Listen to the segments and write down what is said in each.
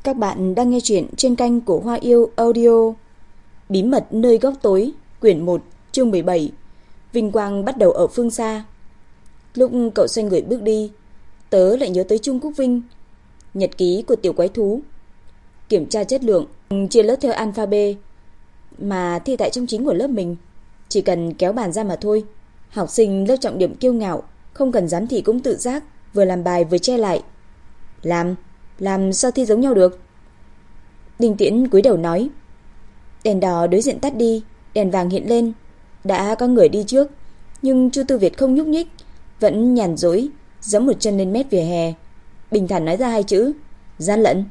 Các bạn đang nghe chuyện trên kênh của Hoa Yêu Audio. Bí mật nơi góc tối, quyển 1, chương 17. Vinh quang bắt đầu ở phương xa. Lúc cậu xoay người bước đi, tớ lại nhớ tới Trung Quốc Vinh. Nhật ký của tiểu quái thú. Kiểm tra chất lượng, chia lớp theo alphabet, mà thi tại trong chính của lớp mình. Chỉ cần kéo bàn ra mà thôi. Học sinh lớp trọng điểm kiêu ngạo, không cần giám thị cũng tự giác, vừa làm bài vừa che lại. Làm sao thi giống nhau được? Đinh Tiễn cúi đầu nói. Đèn đỏ đối diện tắt đi, đèn vàng hiện lên. Đã có người đi trước, nhưng Chu Tư Việt không nhúc nhích, vẫn nhàn rỗi, giẫm một chân lên mét vỉa hè, bình thản nói ra hai chữ: gian lận.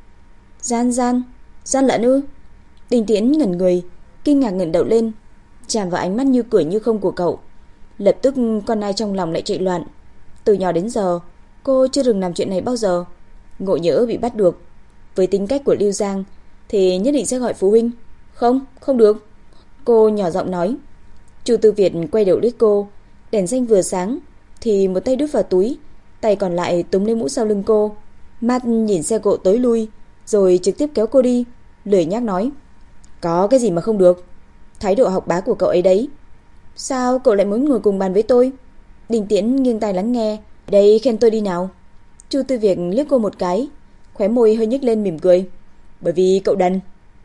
Gian lận ư? Đinh Tiễn ngẩn người, kinh ngạc ngẩng đầu lên, chạm vào ánh mắt như cười như không của cậu. Lập tức con nai trong lòng lại chạy loạn. Từ nhỏ đến giờ, cô chưa từng làm chuyện này bao giờ. Ngộ nhỡ bị bắt được, với tính cách của Lưu Giang thì nhất định sẽ gọi phụ huynh. Không được, cô nhỏ giọng nói. Chu Tư Việt quay đầu liếc cô. Đèn xanh vừa sáng thì một tay đút vào túi, tay còn lại túm lấy mũ sau lưng cô. Mắt nhìn xe cộ tới lui, rồi trực tiếp kéo cô đi, lười nhác nói: có cái gì mà không được? Thái độ học bá của cậu ấy đấy. Sao cậu lại muốn ngồi cùng bàn với tôi? Đinh Tiễn nghiêng tai lắng nghe. Đây khen tôi đi nào. Chu Tư Việt liếc cô một cái, khóe môi hơi nhếch lên mỉm cười. Bởi vì cậu đần.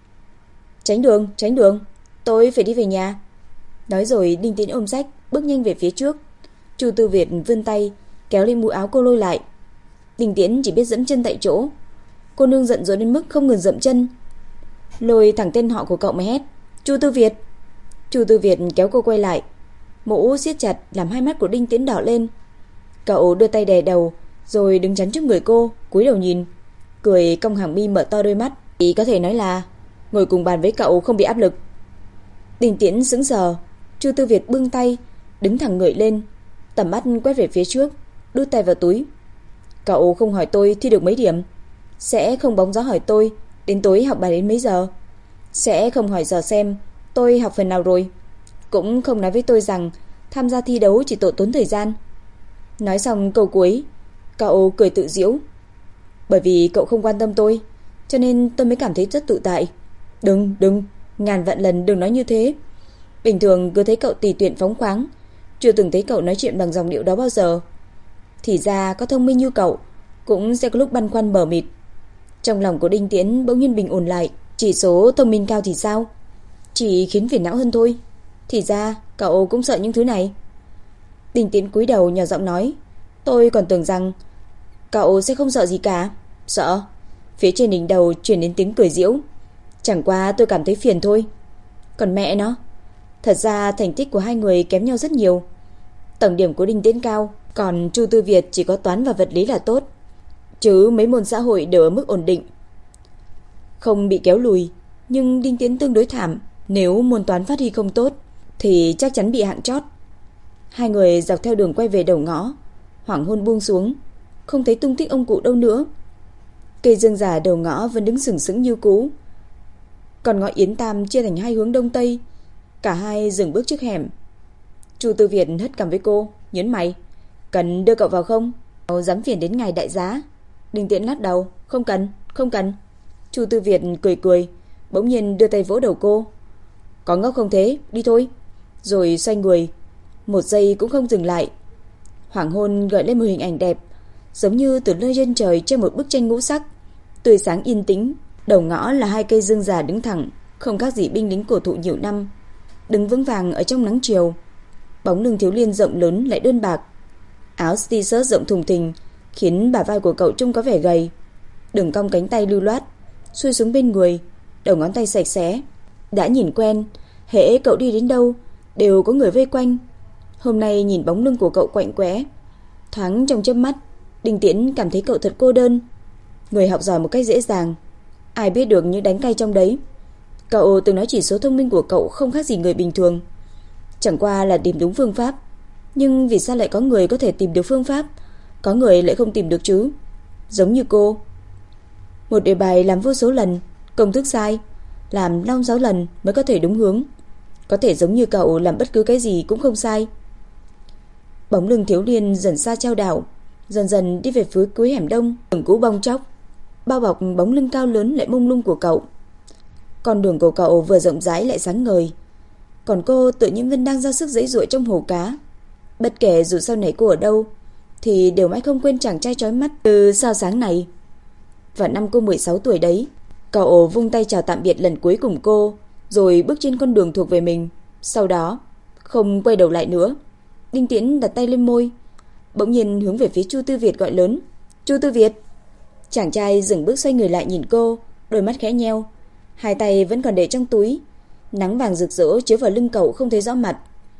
Tránh đường, tôi phải đi về nhà. Nói rồi Đinh Tiễn ôm sách bước nhanh về phía trước. Chu Tư Việt vươn tay kéo lên mũ áo cô lôi lại. Đinh Tiễn chỉ biết dẫm chân tại chỗ. Cô nương giận dỗi đến mức không ngừng dậm chân, lôi thẳng tên họ của cậu mà hét: Chu Tư Việt. Chu Tư Việt kéo cô quay lại, mũ siết chặt làm hai mắt của Đinh Tiễn đỏ lên. Cậu đưa tay đè đầu rồi đứng chắn trước người cô, cúi đầu nhìn, cười cong hàng mi mở to đôi mắt. Ý có thể nói là ngồi cùng bàn với cậu không bị áp lực. Đinh Tiễn sững sờ. Chu Tư Việt bưng tay đứng thẳng người lên, tầm mắt quét về phía trước, đút tay vào túi. Cậu không hỏi tôi thi được mấy điểm, sẽ không bóng gió hỏi tôi đến tối học bài đến mấy giờ, sẽ không hỏi dò xem tôi học phần nào rồi, cũng không nói với tôi rằng tham gia thi đấu chỉ tốn thời gian. Nói xong câu cuối, cậu cười tự giễu. Bởi vì cậu không quan tâm tôi, cho nên tôi mới cảm thấy rất tự tại. Đừng, ngàn vạn lần đừng nói như thế. Bình thường cứ thấy cậu tùy tiện phóng khoáng, chưa từng thấy cậu nói chuyện bằng dòng điệu đó bao giờ. Thì ra có thông minh như cậu cũng sẽ có lúc băn khoăn mờ mịt. Trong lòng của Đinh Tiễn bỗng nhiên bình ổn lại. Chỉ số thông minh cao thì sao, chỉ khiến phiền não hơn thôi. Thì ra cậu cũng sợ những thứ này. Đinh Tiễn cúi đầu nhỏ giọng nói. Tôi còn tưởng rằng cậu sẽ không sợ gì cả. Sợ? Phía trên đỉnh đầu truyền đến tiếng cười giễu. Chẳng qua tôi cảm thấy phiền thôi. Còn mẹ nó, thật ra thành tích của hai người kém nhau rất nhiều. Tổng điểm của Đinh Tiễn cao, còn Chu Tư Việt chỉ có toán và vật lý là tốt, chứ mấy môn xã hội đều ở mức ổn định, không bị kéo lùi. Nhưng Đinh Tiễn tương đối thảm, nếu môn toán phát huy không tốt thì chắc chắn bị hạng chót. Hai người dọc theo đường quay về đầu ngõ, hoàng hôn buông xuống, không thấy tung tích ông cụ đâu nữa. Cây dương già đầu ngõ vẫn đứng sừng sững như cũ, còn ngõ Yến Tam chia thành hai hướng đông tây. Cả hai dừng bước trước hẻm. Chu Tư Việt hất cằm với cô, nhớn mày. Cần đưa cậu vào không? Cậu dám phiền đến ngài đại giá? Đinh Tiễn lắc đầu. Không cần. Chu Tư Việt cười, bỗng nhiên đưa tay vỗ đầu cô. Có ngốc không thế, đi thôi. Rồi xoay người, một giây cũng không dừng lại. Hoàng hôn gợi lên một hình ảnh đẹp, giống như từ nơi trên trời trên một bức tranh ngũ sắc, tươi sáng yên tĩnh. Đầu ngõ là hai cây dương già đứng thẳng, không khác gì binh lính cổ thụ nhiều năm, đứng vững vàng ở trong nắng chiều. Bóng lưng thiếu niên rộng lớn lại đơn bạc, áo t-shirt rộng thùng thình khiến bả vai của cậu trông có vẻ gầy. Đường cong cánh tay lưu loát xuôi xuống bên người, đầu ngón tay sạch sẽ. Đã nhìn quen, hễ cậu đi đến đâu đều có người vây quanh. Hôm nay nhìn bóng lưng của cậu quạnh quẽ, thoáng trong chớp mắt, Đinh Tiễn cảm thấy cậu thật cô đơn. Người học giỏi một cách dễ dàng, ai biết được những đánh cay trong đấy. Cậu từng nói chỉ số thông minh của cậu không khác gì người bình thường, chẳng qua là tìm đúng phương pháp. Nhưng vì sao lại có người có thể tìm được phương pháp, có người lại không tìm được chứ? Giống như cô, một đề bài làm vô số lần, công thức sai, làm 5-6 lần mới có thể đúng hướng. Có thể giống như cậu làm bất cứ cái gì cũng không sai. Bóng lưng thiếu niên dần xa chao đảo, dần dần đi về phía cuối hẻm đông, đường cũ bong chóc. bao bọc bóng lưng cao lớn lại mông lung của cậu. Con đường của cậu vừa rộng rãi lại sáng ngời, còn cô tự nhiên vẫn đang ra sức giãy giụa trong hồ cá. Bất kể dù sau này cô ở đâu thì đều mãi không quên chàng trai chói mắt từ sao sáng này. Vào năm cô 16 tuổi đấy, cậu vung tay chào tạm biệt lần cuối cùng cô, rồi bước trên con đường thuộc về mình. Sau đó không quay đầu lại nữa. Đinh Tiễn đặt tay lên môi, bỗng nhiên hướng về phía Chu Tư Việt gọi lớn: "Chu Tư Việt!" Chàng trai dừng bước xoay người lại nhìn cô, đôi mắt khẽ nheo, hai tay vẫn còn để trong túi. Nắng vàng rực rỡ chiếu vào lưng cậu không thấy rõ mặt.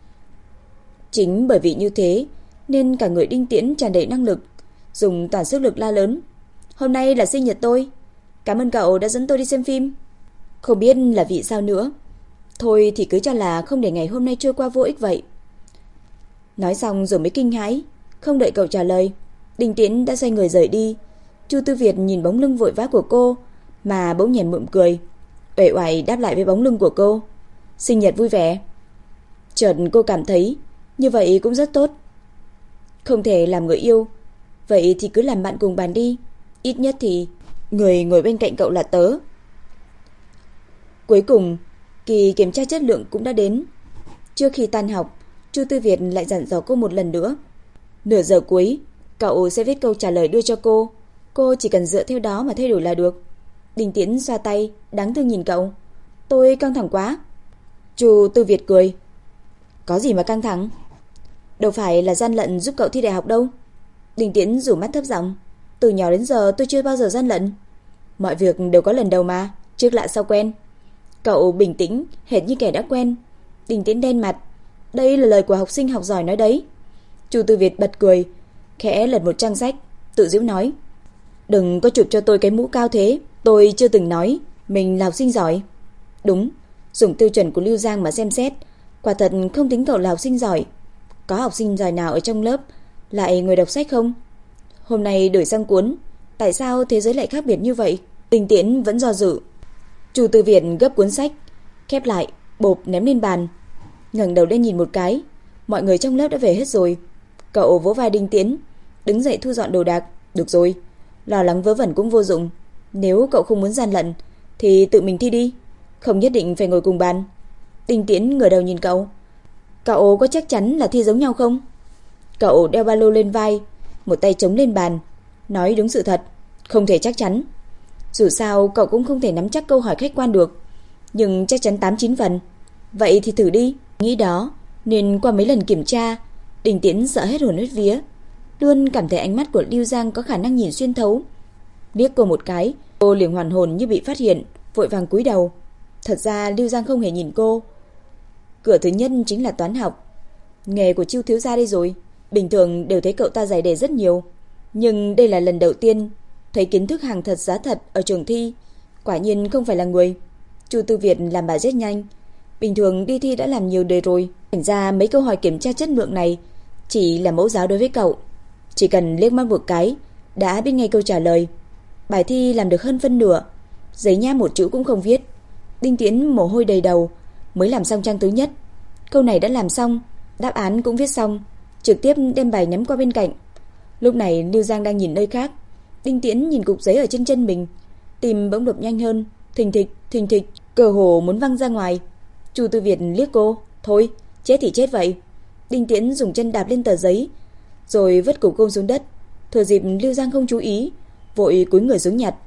Chính bởi vì như thế nên cả người Đinh Tiễn tràn đầy năng lực, dùng toàn sức lực la lớn: "Hôm nay là sinh nhật tôi, cảm ơn cậu đã dẫn tôi đi xem phim." Không biết là vì sao nữa, thôi thì cứ cho là không để ngày hôm nay trôi qua vô ích vậy. Nói xong rồi mới kinh hãi, không đợi cậu trả lời, Đinh Tiễn đã xoay người rời đi. Chu Tư Việt nhìn bóng lưng vội vã của cô mà bỗng nhoẻn miệng cười, uể oải đáp lại với bóng lưng của cô: "Sinh nhật vui vẻ." Chợt cô cảm thấy như vậy cũng rất tốt. Không thể làm người yêu, vậy thì cứ làm bạn cùng bàn đi, ít nhất thì người ngồi bên cạnh cậu là tớ. Cuối cùng, kỳ kiểm tra chất lượng cũng đã đến. Trước khi tan học, Chu Tư Việt lại dặn dò cô một lần nữa. Nửa giờ cuối, cậu sẽ viết câu trả lời đưa cho cô chỉ cần dựa theo đó mà thay đổi là được. Đinh Tiễn xoa tay, đáng thương nhìn cậu: "Tôi căng thẳng quá." Chu Tư Việt cười: "Có gì mà căng thẳng, đâu phải là gian lận giúp cậu thi đại học đâu." Đinh Tiễn rủ mắt thấp giọng: "Từ nhỏ đến giờ tôi chưa bao giờ gian lận. Mọi việc đều có lần đầu mà, trước lạ sau quen." Cậu bình tĩnh hệt như kẻ đã quen. Đinh Tiễn đen mặt: "Đây là lời của học sinh học giỏi nói đấy." Chu Tư Việt bật cười, khẽ lật một trang sách, tự giễu nói: "Đừng có chụp cho tôi cái mũ cao thế, tôi chưa từng nói mình là học sinh giỏi." Đúng, dùng tiêu chuẩn của Lưu Giang mà xem xét, quả thật không tính cậu là học sinh giỏi. Có học sinh giỏi nào ở trong lớp lại ngồi đọc sách không? Hôm nay đổi sang cuốn, tại sao thế giới lại khác biệt như vậy? Đinh Tiễn vẫn do dự. Chu Tư Việt gấp cuốn sách, khép lại, bộp ném lên bàn, ngẩng đầu lên nhìn một cái, mọi người trong lớp đã về hết rồi. Cậu vỗ vai Đinh Tiễn, đứng dậy thu dọn đồ đạc. "Được rồi, lo lắng vớ vẩn cũng vô dụng. Nếu cậu không muốn gian lận thì tự mình thi đi, không nhất định phải ngồi cùng bàn." Đinh Tiễn ngửa đầu nhìn cậu: "Cậu có chắc chắn là thi giống nhau không?" Cậu đeo ba lô lên vai, một tay chống lên bàn, nói đúng sự thật: "Không thể chắc chắn. Dù sao cậu cũng không thể nắm chắc câu hỏi khách quan được, nhưng chắc chắn 8-9 phần. Vậy thì thử đi." Nghĩ đó nên qua mấy lần kiểm tra, Đinh Tiễn sợ hết hồn hết vía, luôn cảm thấy ánh mắt của Lưu Giang có khả năng nhìn xuyên thấu. Liếc cô một cái, cô liền hoàn hồn như bị phát hiện, vội vàng cúi đầu. Thật ra Lưu Giang không hề nhìn cô. Cửa thứ nhất chính là toán học. Nghề của Chu thiếu gia đây rồi, bình thường đều thấy cậu ta giải đề rất nhiều, nhưng đây là lần đầu tiên thấy kiến thức hàng thật giá thật ở trường thi, quả nhiên không phải là người. Chu Tư Việt làm bài rất nhanh, bình thường đi thi đã làm nhiều đề rồi, thành ra mấy câu hỏi kiểm tra chất lượng này chỉ là mẫu giáo đối với cậu. Chỉ cần liếc mắt một cái đã biết ngay câu trả lời. Bài thi làm được hơn phân nửa, giấy nháp một chữ cũng không viết. Đinh Tiễn mồ hôi đầy đầu mới làm xong trang thứ nhất. Câu này đã làm xong, đáp án cũng viết xong, trực tiếp đem bài ném qua bên cạnh. Lúc này Lưu Giang đang nhìn nơi khác. Đinh Tiễn nhìn cục giấy ở trên chân mình, tim bỗng đập nhanh hơn, thình thịch, cơ hồ muốn văng ra ngoài. Chu Tư Việt liếc cô: "Thôi, chết thì chết vậy." Đinh Tiễn dùng chân đạp lên tờ giấy, rồi vứt cục gôm xuống đất. Thừa dịp Lưu Giang không chú ý, vội cúi người xuống nhặt.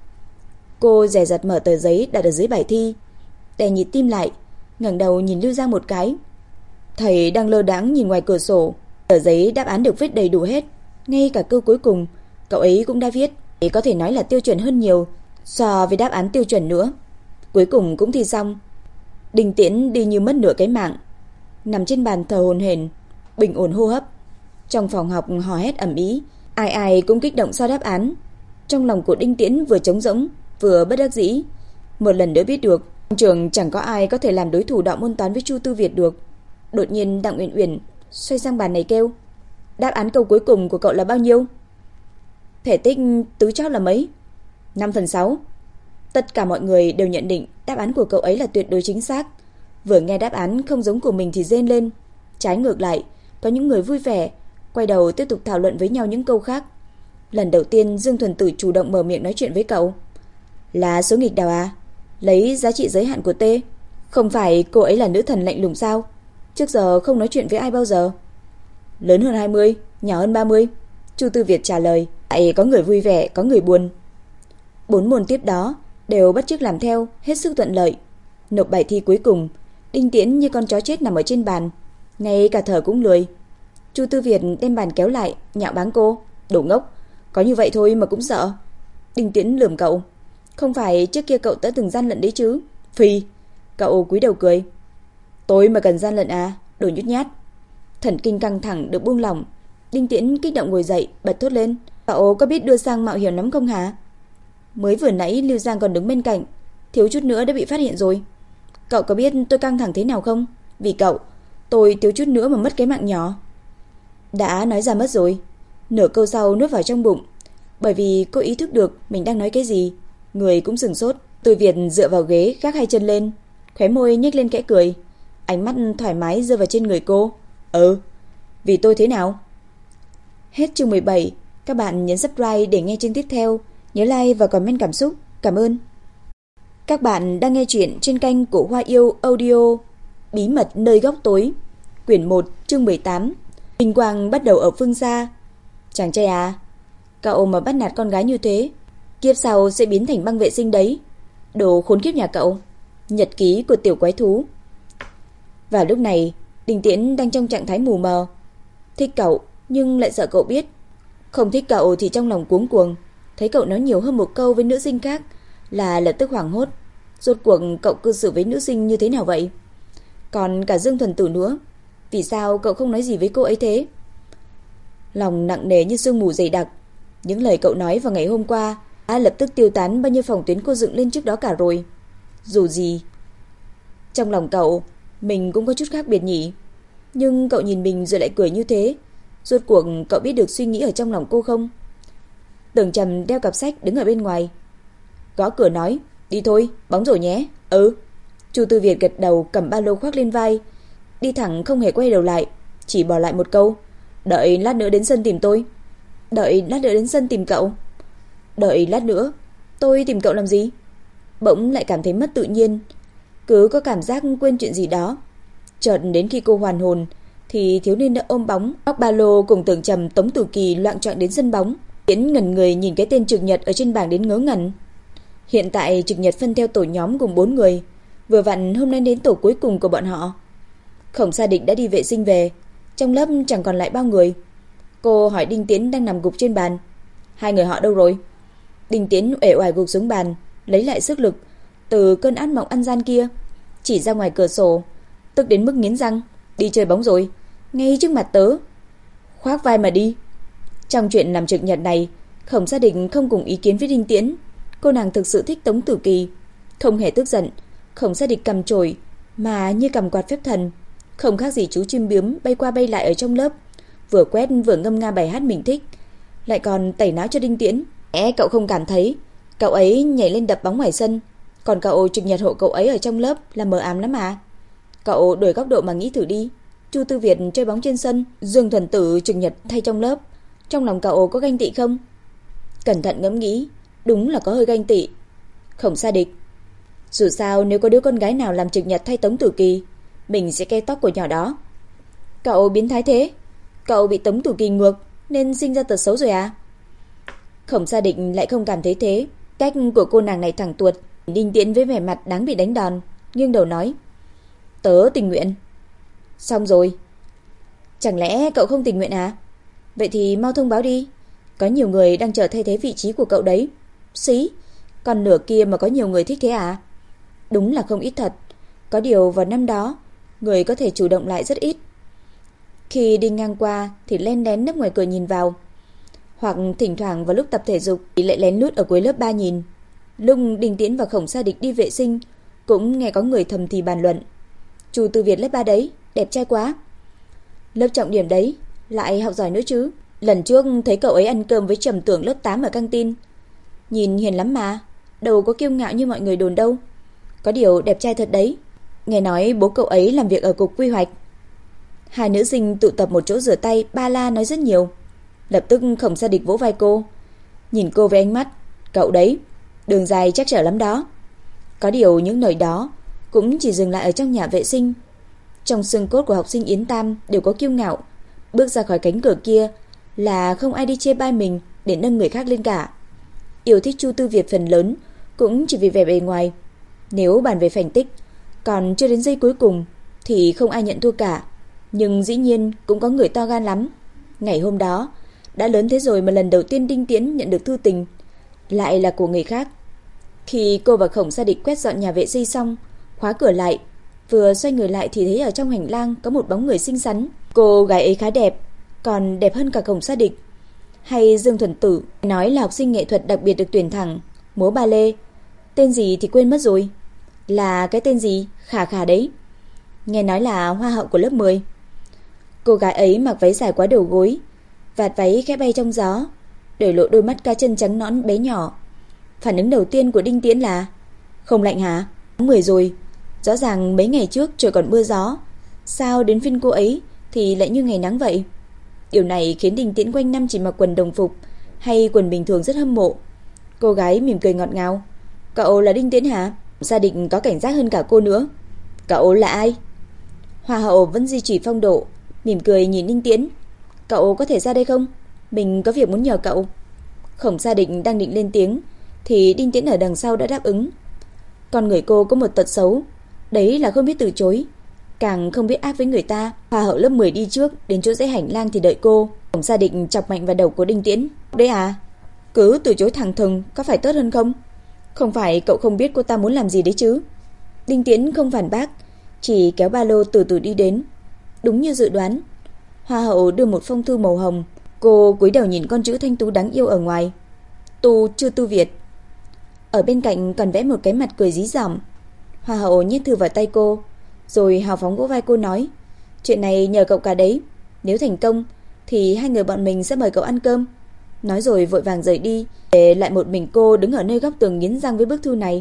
Cô dè dặt mở tờ giấy đặt ở dưới bài thi, đè nhịp tim lại, ngẩng đầu nhìn Lưu Giang một cái. Thầy đang lơ đãng nhìn ngoài cửa sổ. Tờ giấy đáp án được viết đầy đủ hết, ngay cả câu cuối cùng cậu ấy cũng đã viết, có thể nói là tiêu chuẩn hơn nhiều so với đáp án tiêu chuẩn nữa. Cuối cùng cũng thi xong. Đinh Tiễn đi như mất nửa cái mạng, nằm trên bàn thở hổn hển, bình ổn hô hấp. Trong phòng học hò hét ầm ĩ, ai ai cũng kích động so đáp án. Trong lòng của Đinh Tiễn vừa trống rỗng vừa bất đắc dĩ. Một lần nữa biết được trong trường chẳng có ai có thể làm đối thủ đạo môn toán với Chu Tư Việt được. Đột nhiên Đặng Uyển Uyển xoay sang bàn này kêu: "Đáp án câu cuối cùng của cậu là bao nhiêu?" "Thể tích tứ chót là mấy?" "5/6." Tất cả mọi người đều nhận định đáp án của cậu ấy là tuyệt đối chính xác. Vừa nghe đáp án không giống của mình thì rên lên. Trái ngược lại, có những người vui vẻ quay đầu tiếp tục thảo luận với nhau những câu khác. Lần đầu tiên Dương Thuần Tử chủ động mở miệng nói chuyện với cậu. Là số nghịch đào à? Lấy giá trị giới hạn của T. Không phải cô ấy là nữ thần lạnh lùng sao? Trước giờ không nói chuyện với ai bao giờ. Lớn hơn 20, nhỏ hơn 30. Chu Tư Việt trả lời. Tại có người vui vẻ, có người buồn. 4 môn tiếp đó đều bắt chước làm theo, hết sức thuận lợi. Nộp bài thi cuối cùng, Đinh Tiễn như con chó chết nằm ở trên bàn, ngay cả thở cũng lười. Chu Tư Việt đem bàn kéo lại, nhạo báng cô. Đồ ngốc, có như vậy thôi mà cũng sợ. Đinh Tiễn lườm cậu. Không phải trước kia cậu đã từng gian lận đấy chứ? Phi. Cậu cúi đầu cười. Tôi mà cần gian lận à? Đồ nhút nhát. Thần kinh căng thẳng được buông lỏng. Đinh Tiễn kích động ngồi dậy, bật thốt lên. Cậu có biết đưa sang mạo hiểm lắm không hả? Mới vừa nãy Lưu Giang còn đứng bên cạnh, thiếu chút nữa đã bị phát hiện rồi. Cậu có biết tôi căng thẳng thế nào không? Vì cậu, tôi thiếu chút nữa mà mất cái mạng nhỏ. Đã nói ra mất rồi. Nửa câu sau nuốt vào trong bụng. Bởi vì cô ý thức được mình đang nói cái gì, người cũng sửng sốt. Từ Việt dựa vào ghế gác hai chân lên, khóe môi nhếch lên kẽ cười. Ánh mắt thoải mái rơi vào trên người cô. Vì tôi thế nào? Hết chương 17. Các bạn nhấn subscribe để nghe chương tiếp theo. Nhớ like và comment cảm xúc. Cảm ơn. Các bạn đang nghe chuyện trên kênh của Hoa Yêu Audio. Bí mật nơi góc tối, quyển 1, chương 18. Vinh quang bắt đầu ở phương xa. Chàng trai à, cậu mà bắt nạt con gái như thế, kiếp sau sẽ biến thành băng vệ sinh đấy. Đồ khốn kiếp nhà cậu. Nhật ký của tiểu quái thú. Vào lúc này, Đinh Tiễn đang trong trạng thái mù mờ. Thích cậu nhưng lại sợ cậu biết. Không thích cậu thì trong lòng cuống cuồng. Thấy cậu nói nhiều hơn một câu với nữ sinh khác là lập tức hoảng hốt. Rốt cuộc cậu cư xử với nữ sinh như thế nào vậy? Còn cả Dương Thuần Tử nữa, vì sao cậu không nói gì với cô ấy thế? Lòng nặng nề như sương mù dày đặc. Những lời cậu nói vào ngày hôm qua đã lập tức tiêu tán bao nhiêu phòng tuyến cô dựng lên trước đó cả rồi. Dù gì, trong lòng cậu, mình cũng có chút khác biệt nhỉ. Nhưng cậu nhìn mình rồi lại cười như thế. Rốt cuộc cậu biết được suy nghĩ ở trong lòng cô không? Tưởng Trầm đeo cặp sách đứng ở bên ngoài, gõ cửa nói. Đi thôi, bóng rổ nhé. Chu Tư Việt gật đầu, cầm ba lô khoác lên vai, đi thẳng không hề quay đầu lại, chỉ bỏ lại một câu. Đợi lát nữa đến sân tìm tôi. Đợi lát nữa đến sân tìm cậu? Đợi lát nữa tôi tìm cậu làm gì? Bỗng lại cảm thấy mất tự nhiên, cứ có cảm giác quên chuyện gì đó. Chợt đến khi cô hoàn hồn thì thiếu niên đã ôm bóng, bóc ba lô cùng Tưởng Trầm, Tống Tử Kỳ loạng choạng đến sân bóng. Tiễn ngẩn người nhìn cái tên trực nhật ở trên bảng đến ngớ ngẩn. Hiện tại trực nhật phân theo tổ nhóm gồm 4 người, vừa vặn hôm nay đến tổ cuối cùng của bọn họ. Khổng Sa Địch đã đi vệ sinh về, trong lớp chẳng còn lại bao người. Cô hỏi Đinh Tiễn đang nằm gục trên bàn. 2 người họ đâu rồi? Đinh Tiễn uể oải gục xuống bàn, lấy lại sức lực từ cơn ác mộng ăn gian kia, chỉ ra ngoài cửa sổ, tức đến mức nghiến răng. Đi chơi bóng rồi, ngay trước mặt tớ. Khoác vai mà đi. Trong chuyện làm trực nhật này, Khổng Sa Địch không cùng ý kiến với Đinh Tiễn. Cô nàng thực sự thích Tống Tử Kỳ, không hề tức giận. Khổng Sa Địch cầm chổi mà như cầm quạt phép thần, không khác gì chú chim biếm bay qua bay lại ở trong lớp, vừa quét vừa ngâm nga bài hát mình thích, lại còn tẩy não cho Đinh Tiễn. Cậu không cảm thấy cậu ấy nhảy lên đập bóng ngoài sân, còn cậu trực nhật hộ cậu ấy ở trong lớp là mờ ám lắm à? Cậu đổi góc độ mà nghĩ thử đi. Chu Tư Việt chơi bóng trên sân, Dương Thuần Tử trực nhật thay trong lớp, trong lòng cậu có ganh tị không? Cẩn thận ngẫm nghĩ, đúng là có hơi ganh tị. Khổng Sa Địch, dù sao nếu có đứa con gái nào làm trực nhật thay Tống Tử Kỳ, mình sẽ ke tóc của nhỏ đó. Cậu biến thái thế, cậu bị Tống Tử Kỳ ngược nên sinh ra tật xấu rồi à? Khổng Sa Địch lại không cảm thấy thế. Cách của cô nàng này thẳng tuột. Đinh Tiễn với vẻ mặt đáng bị đánh đòn, nghiêng đầu nói. Tớ tình nguyện. Xong rồi. Chẳng lẽ cậu không tình nguyện à? Vậy thì mau thông báo đi, có nhiều người đang chờ thay thế vị trí của cậu đấy. Xí, còn nửa kia mà có nhiều người thích thế à? Đúng là không ít thật. Có điều vào năm đó, người có thể chủ động lại rất ít. Khi đi ngang qua thì len lén nấp ngoài cửa nhìn vào, hoặc thỉnh thoảng vào lúc tập thể dục thì lại lén lút ở cuối lớp 3 nhìn. Lúc Đinh Tiễn và Khổng Sa Địch đi vệ sinh, cũng nghe có người thầm thì bàn luận. Chu Tư Việt lớp 3 đấy, đẹp trai quá. Lớp trọng điểm đấy, lại học giỏi nữa chứ. Lần trước thấy cậu ấy ăn cơm với Trầm Tưởng lớp 8 ở căng tin, nhìn hiền lắm mà, đâu có kiêu ngạo như mọi người đồn đâu. Có điều đẹp trai thật đấy. Nghe nói bố cậu ấy làm việc ở cục quy hoạch. Hai nữ sinh tụ tập một chỗ rửa tay, ba la nói rất nhiều. Lập tức Khổng Sa Địch vỗ vai cô, nhìn cô với ánh mắt. Cậu đấy, Đường dài chắc trở lắm đó. Có điều những lời đó cũng chỉ dừng lại ở trong nhà vệ sinh. Trong xương cốt của học sinh Yến Tam đều có kiêu ngạo. Bước ra khỏi cánh cửa kia là không ai đi chê bai mình để nâng người khác lên cả. Yêu thích Chu Tư Việt phần lớn cũng chỉ vì vẻ bề ngoài. Nếu bàn về thành tích, còn chưa đến giây cuối cùng thì không ai nhận thua cả. Nhưng dĩ nhiên cũng có người to gan lắm. Ngày hôm đó, đã lớn thế rồi mà lần đầu tiên Đinh Tiễn nhận được thư tình, lại là của người khác. Khi cô và Khổng Sa Địch quét dọn nhà vệ sinh xong, khóa cửa lại, vừa xoay người lại thì thấy ở trong hành lang có một bóng người xinh xắn. Cô gái ấy khá đẹp, còn đẹp hơn cả Khổng Sa Địch. Hay Dương Thuần Tử, nói là học sinh nghệ thuật đặc biệt được tuyển thẳng, múa ba lê. Tên gì thì quên mất rồi. Là cái tên gì? Khả Khả đấy. Nghe nói là hoa hậu của lớp 10. Cô gái ấy mặc váy dài quá đầu gối, vạt váy khẽ bay trong gió, để lộ đôi mắt ca chân trắng nõn bé nhỏ. Phản ứng đầu tiên của Đinh Tiễn là: không lạnh hả? Tháng 10 rồi, rõ ràng mấy ngày trước trời còn mưa gió, sao đến phiên cô ấy thì lại như ngày nắng vậy? Điều này khiến Đinh Tiễn quanh năm chỉ mặc quần đồng phục hay quần bình thường rất hâm mộ. Cô gái mỉm cười ngọt ngào. Cậu là Đinh Tiễn hả? Gia đình có cảnh giác hơn cả cô nữa. Cậu là ai? Hoa hậu vẫn duy trì phong độ, mỉm cười nhìn Đinh Tiễn. Cậu có thể ra đây không? Mình có việc muốn nhờ cậu. Khổng Sa Địch đang định lên tiếng thì Đinh Tiễn ở đằng sau đã đáp ứng. Con người cô có một tật xấu, đấy là không biết từ chối, càng không biết ác với người ta. Hoa hậu lớp 10 đi trước đến chỗ dãy hành lang thì đợi cô. Khổng Sa Địch chọc mạnh vào đầu của Đinh Tiễn. Đấy à? Cứ từ chối thẳng thừng có phải tốt hơn không? Không phải cậu không biết cô ta muốn làm gì đấy chứ? Đinh Tiễn không phản bác, chỉ kéo ba lô từ từ đi đến. Đúng như dự đoán, Hoa hậu đưa một phong thư màu hồng. Cô cúi đầu nhìn con chữ thanh tú đáng yêu ở ngoài. Tu Chu Tư Việt. Ở bên cạnh còn vẽ một cái mặt cười dí dỏm. Hoa hậu nhét thư vào tay cô, rồi hào phóng vỗ vai cô nói: chuyện này nhờ cậu cả đấy, nếu thành công thì hai người bọn mình sẽ mời cậu ăn cơm. Nói rồi vội vàng rời đi, để lại một mình cô đứng ở nơi góc tường nghiến răng với bức thư này.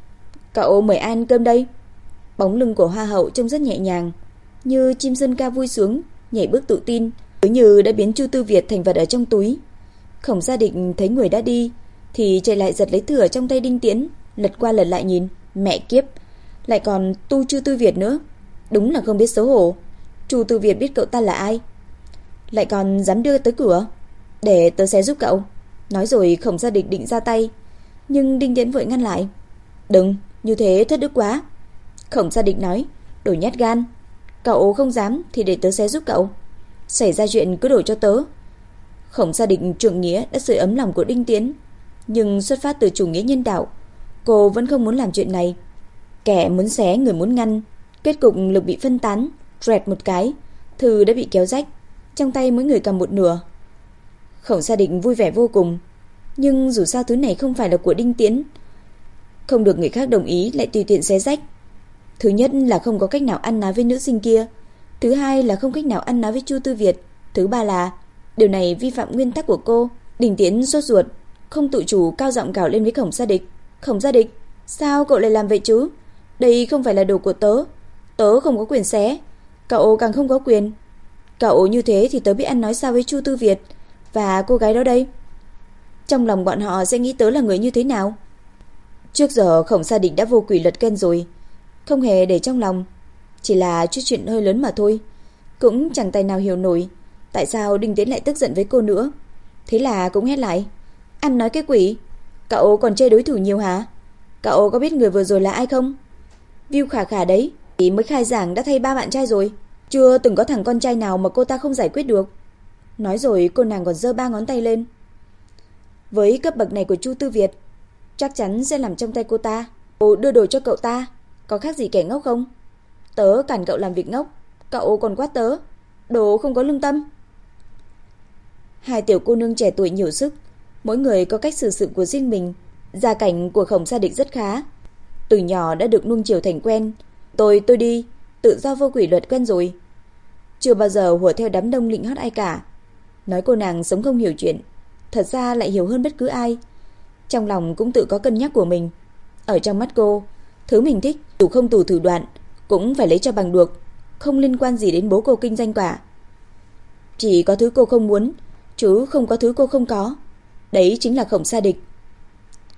Cậu mời ai ăn cơm đây? Bóng lưng của Hoa hậu trông rất nhẹ nhàng, như chim sơn ca vui sướng, nhảy bước tự tin, cứ như đã biến Chu Tư Việt thành vật ở trong túi. Khổng Gia Định thấy người đã đi thì chạy lại giật lấy thư ở trong tay Đinh Tiễn, lật qua lật lại nhìn. Mẹ kiếp, lại còn tu Chu Tư Việt nữa, đúng là không biết xấu hổ. Chu Tư Việt biết cậu ta là ai, lại còn dám đưa tới cửa. Để tớ xé giúp cậu. Nói rồi Khổng Gia Định định ra tay, nhưng Đinh Tiễn vội ngăn lại. Đừng, như thế thất đức quá. Khổng Gia Định nói, đồ nhát gan. Cậu không dám thì để tớ xé giúp cậu. Xảy ra chuyện cứ đổ cho tớ. Khổng Gia Định trượng nghĩa đã sưởi ấm lòng của Đinh Tiễn, nhưng xuất phát từ chủ nghĩa nhân đạo, cô vẫn không muốn làm chuyện này. Kẻ muốn xé người muốn ngăn, kết cục lực bị phân tán. Rẹt một cái, thư đã bị kéo rách, trong tay mỗi người cầm một nửa. Khổng Gia Định vui vẻ vô cùng, nhưng dù sao thứ này không phải là của Đinh Tiễn, không được người khác đồng ý lại tùy tiện xé rách. Thứ nhất là không có cách nào ăn nói với nữ sinh kia, thứ hai là không cách nào ăn nói với Chu Tư Việt, thứ ba là điều này vi phạm nguyên tắc của cô. Đinh Tiễn sốt ruột, không tự chủ cao giọng gào lên với Khổng Gia Địch. Khổng Gia Địch, sao cậu lại làm vậy chứ? Đây không phải là đồ của tớ, tớ không có quyền xé, cậu càng không có quyền. Cậu như thế thì tớ biết ăn nói sao với Chu Tư Việt và cô gái đó đây. Trong lòng bọn họ sẽ nghĩ tớ là người như thế nào? Trước giờ Khổng Gia Địch đã vô quỷ luật kênh rồi, không hề để trong lòng, chỉ là chút chuyện hơi lớn mà thôi. Cũng chẳng tài nào hiểu nổi tại sao Đinh Tiễn lại tức giận với cô nữa. Thế là cũng hét lại, ăn nói cái quỷ, cậu còn chê đối thủ nhiều hả? Cậu có biết người vừa rồi là ai không? Viu Khả Khả đấy, thì mới khai giảng đã thay 3 bạn trai rồi, chưa từng có thằng con trai nào mà cô ta không giải quyết được. Nói rồi cô nàng còn giơ 3 ngón tay lên. Với cấp bậc này của Chu Tư Việt, chắc chắn sẽ làm trong tay cô ta. Cô đưa đồ cho cậu ta, có khác gì kẻ ngốc không? Tớ cản cậu làm việc ngốc, cậu còn quát tớ, đồ không có lương tâm. Hai tiểu cô nương trẻ tuổi nhiều sức, mỗi người có cách xử sự của riêng mình. Gia cảnh của Khổng Gia Định rất khá, từ nhỏ đã được nuông chiều thành quen. Tôi đi, tự do vô quỷ luật quen rồi, chưa bao giờ hùa theo đám đông lịnh hót ai cả. Nói cô nàng sống không hiểu chuyện, thật ra lại hiểu hơn bất cứ ai. Trong lòng cũng tự có cân nhắc của mình. Ở trong mắt cô, thứ mình thích, dù không tù thủ đoạn, cũng phải lấy cho bằng được, không liên quan gì đến bố cô kinh doanh cả. Chỉ có thứ cô không muốn, chứ không có thứ cô không có. Đấy chính là Khổng Gia Địch.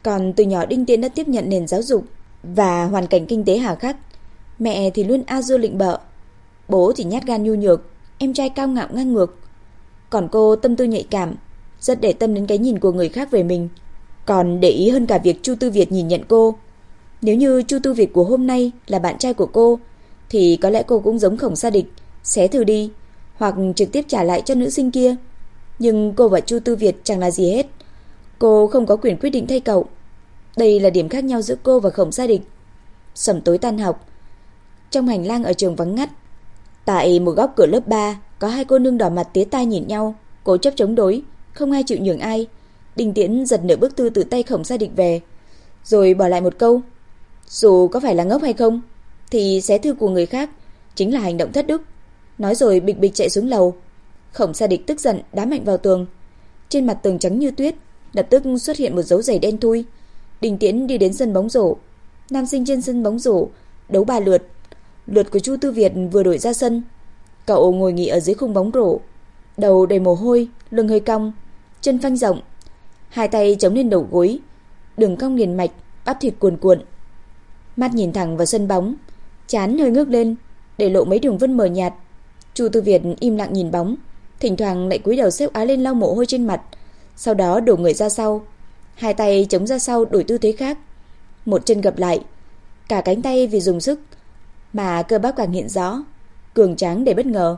Còn từ nhỏ Đinh Tiễn đã tiếp nhận nền giáo dục và hoàn cảnh kinh tế hà khắc. Mẹ thì luôn a dua lịnh bợ, bố thì nhát gan nhu nhược, em trai cao ngạo ngang ngược. Còn cô tâm tư nhạy cảm, rất để tâm đến cái nhìn của người khác về mình, còn để ý hơn cả việc Chu Tư Việt nhìn nhận cô. Nếu như Chu Tư Việt của hôm nay là bạn trai của cô, thì có lẽ cô cũng giống Khổng Sa Địch, xé thử đi, hoặc trực tiếp trả lại cho nữ sinh kia. Nhưng cô và Chu Tư Việt chẳng là gì hết. Cô không có quyền quyết định thay cậu. Đây là điểm khác nhau giữa cô và Khổng Sa Địch. Sẩm tối tan học, trong hành lang ở trường vắng ngắt, tại một góc cửa lớp 3, có hai cô nương đỏ mặt tía tai nhìn nhau, cố chấp chống đối, không ai chịu nhường ai. Đinh Tiễn giật nửa bức thư từ tay Khổng Sa Địch về, rồi bỏ lại một câu: dù có phải là ngốc hay không, thì xé thư của người khác chính là hành động thất đức. Nói rồi bịch bịch chạy xuống lầu. Khổng Sa Địch tức giận đá mạnh vào tường. Trên mặt tường trắng như tuyết lập tức xuất hiện một dấu giày đen thui. Đinh Tiễn đi đến sân bóng rổ. Nam sinh trên sân bóng rổ đấu 3 lượt. Lượt của Chu Tư Việt vừa đổi ra sân. Cậu ngồi nghỉ ở dưới khung bóng rổ, đầu đầy mồ hôi, lưng hơi cong, chân phanh rộng, hai tay chống lên đầu gối, đường cong liền mạch, bắp thịt cuồn cuộn. Mắt nhìn thẳng vào sân bóng, trán hơi ngước lên, để lộ mấy đường vân mờ nhạt. Chu Tư Việt im lặng nhìn bóng, thỉnh thoảng lại cúi đầu xếp áo lên lau mồ hôi trên mặt, sau đó đổ người ra sau, hai tay chống ra sau đổi tư thế khác, một chân gập lại, cả cánh tay vì dùng sức mà cơ bắp càng hiện rõ, cường tráng để bất ngờ.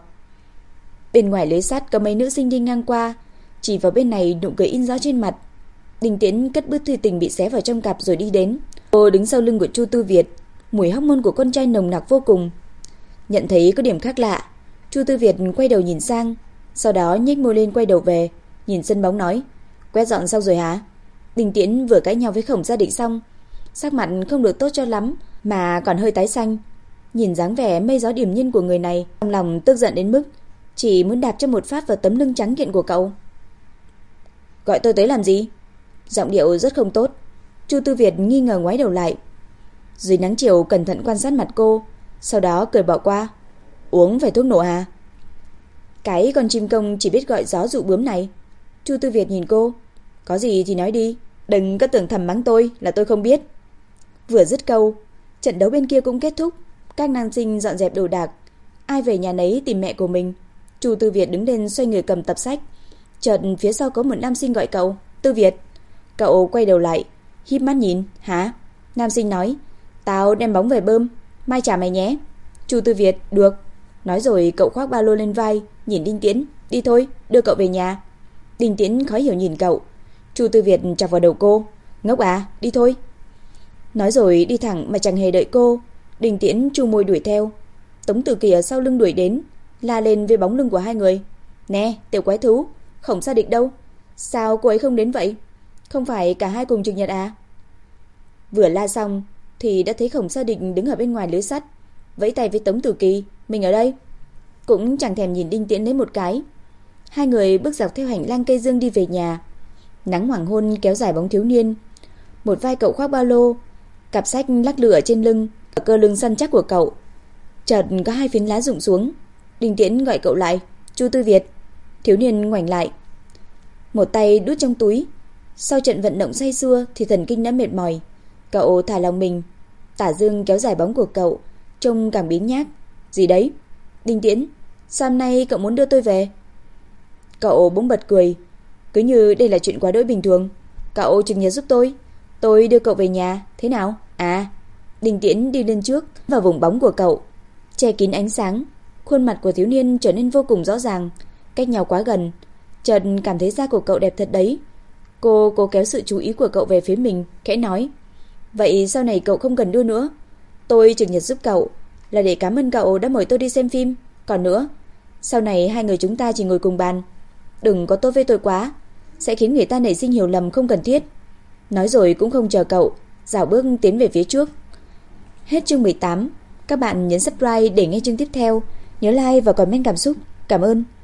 Bên ngoài lưới sắt có mấy nữ sinh đi ngang qua, chỉ vào bên này nụ cười in rõ trên mặt. Đinh Tiễn cất bức thư tình bị xé vào trong cặp rồi đi đến. Cô đứng sau lưng của Chu Tư Việt, mùi hormone của con trai nồng nặc vô cùng. Nhận thấy có điểm khác lạ, Chu Tư Việt quay đầu nhìn sang, sau đó nhếch môi lên quay đầu về, nhìn sân bóng nói: quét dọn xong rồi hả? Đinh Tiễn vừa cãi nhau với Khổng Gia Định xong, sắc mặt không được tốt cho lắm mà còn hơi tái xanh. Nhìn dáng vẻ mây gió điềm nhiên của người này, trong lòng tức giận đến mức chỉ muốn đạp cho một phát vào tấm lưng trắng kiện của cậu. Gọi tôi tới làm gì? Giọng điệu rất không tốt. Chu Tư Việt nghi ngờ ngoái đầu lại. Dưới nắng chiều cẩn thận quan sát mặt cô, sau đó cười bỏ qua. Uống phải thuốc nổ à? Cái con chim công chỉ biết gọi gió dụ bướm này. Chu Tư Việt nhìn cô. Có gì thì nói đi, đừng có tưởng thầm mắng tôi là tôi không biết. Vừa dứt câu, trận đấu bên kia cũng kết thúc. Các nam sinh dọn dẹp đồ đạc, ai về nhà nấy tìm mẹ của mình. Chu Tư Việt đứng lên xoay người cầm tập sách. Chợt phía sau có một nam sinh gọi cậu. Tư Việt. Cậu quay đầu lại, híp mắt nhìn. Hả? Nam sinh nói: tao đem bóng về bơm, mai trả mày nhé. Chu Tư Việt: được. Nói rồi cậu khoác ba lô lên vai, nhìn Đinh Tiễn. Đi thôi, đưa cậu về nhà. Đinh Tiễn khó hiểu nhìn cậu. Chu Tư Việt chọc vào đầu cô. Ngốc à, đi thôi. Nói rồi đi thẳng mà chẳng hề đợi cô. Đinh Tiễn chu môi đuổi theo. Tống Tử Kỳ ở sau lưng đuổi đến, la lên với bóng lưng của hai người. Nè, tiểu quái thú, Khổng Sa Địch đâu? Sao cô ấy không đến vậy? Không phải cả hai cùng trực nhật à? Vừa la xong thì đã thấy Khổng Sa Địch đứng ở bên ngoài lưới sắt, vẫy tay với Tống Tử Kỳ. Mình ở đây. Cũng chẳng thèm nhìn Đinh Tiễn lấy một cái. Hai người bước dọc theo hành lang cây dương đi về nhà. Nắng hoàng hôn kéo dài bóng thiếu niên. Một vai cậu khoác ba lô, cặp sách lắc lư ở trên lưng, ở cơ lưng săn chắc của cậu. Chợt có hai phiến lá rụng xuống. Đinh Tiễn gọi cậu lại. Chu Tư Việt. Thiếu niên ngoảnh lại, một tay đút trong túi. Sau trận vận động say sưa thì thần kinh đã mệt mỏi. Cậu thả lòng mình. Tả dương kéo dài bóng của cậu, trông càng biếng nhác. Gì đấy? Đinh Tiễn, sao hôm nay cậu muốn đưa tôi về? Cậu bỗng bật cười, cứ như đây là chuyện quá đỗi bình thường. Cậu trực nhật giúp tôi đưa cậu về nhà, thế nào? À. Đinh Tiễn đi lên trước vào vùng bóng của cậu, che kín ánh sáng. Khuôn mặt của thiếu niên trở nên vô cùng rõ ràng, cách nhau quá gần. Chợt cảm thấy da của cậu đẹp thật đấy. Cô cố kéo sự chú ý của cậu về phía mình, khẽ nói: vậy sau này cậu không cần đưa nữa. Tôi trực nhật giúp cậu là để cảm ơn cậu đã mời tôi đi xem phim. Còn nữa, sau này hai người chúng ta chỉ ngồi cùng bàn, đừng có tốt với tôi quá, sẽ khiến người ta nảy sinh hiểu lầm không cần thiết. Nói rồi cũng không chờ cậu, dạo bước tiến về phía trước. Hết chương 18. Các bạn nhấn subscribe để nghe chương tiếp theo. Nhớ like và comment cảm xúc. Cảm ơn.